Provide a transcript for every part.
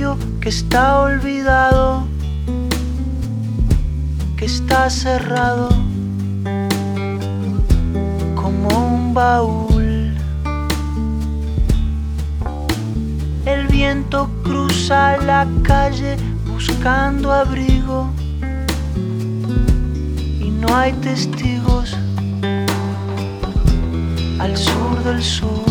sitio que está olvidado, que está cerrado como un baúl. El viento cruza la calle buscando abrigo y no hay testigos al sur del sur.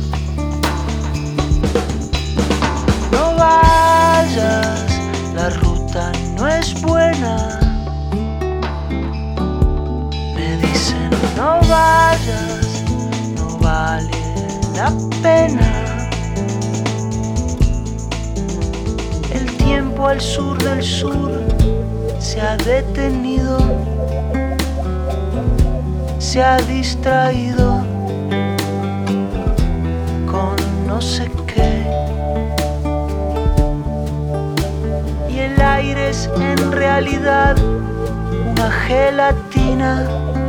No vayas, la ruta no es buena. Me dicen no vayas, no vale la pena. El tiempo al sur del sur se ha detenido, se ha distraído con no sé qué. Y el aire es en realidad una gelatina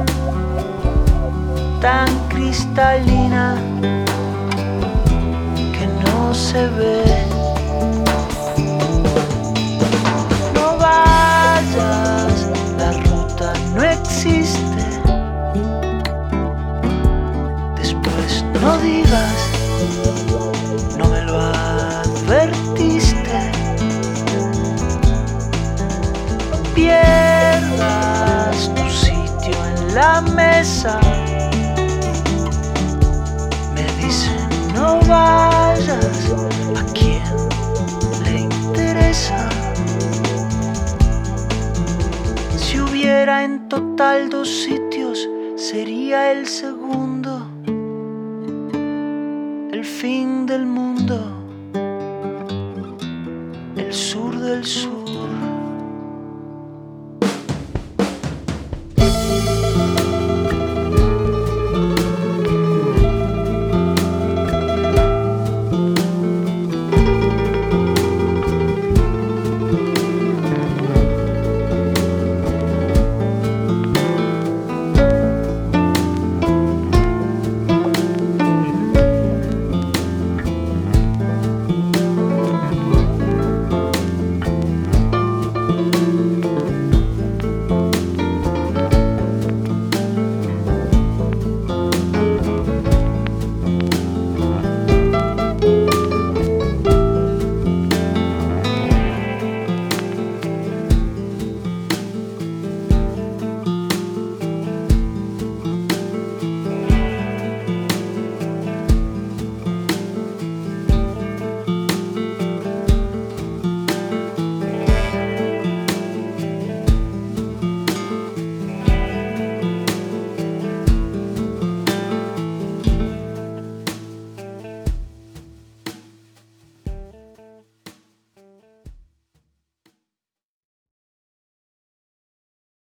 tan cristalina que no se ve. No vayas, la ruta no existe. Después no digas, no me lo advertiste. Pierdas tu sitio en la mesa. Me dicen no vayas, ¿a quién le interesa? Si hubiera en total 2 sitios, sería el segundo, el fin del mundo, el sur del sur.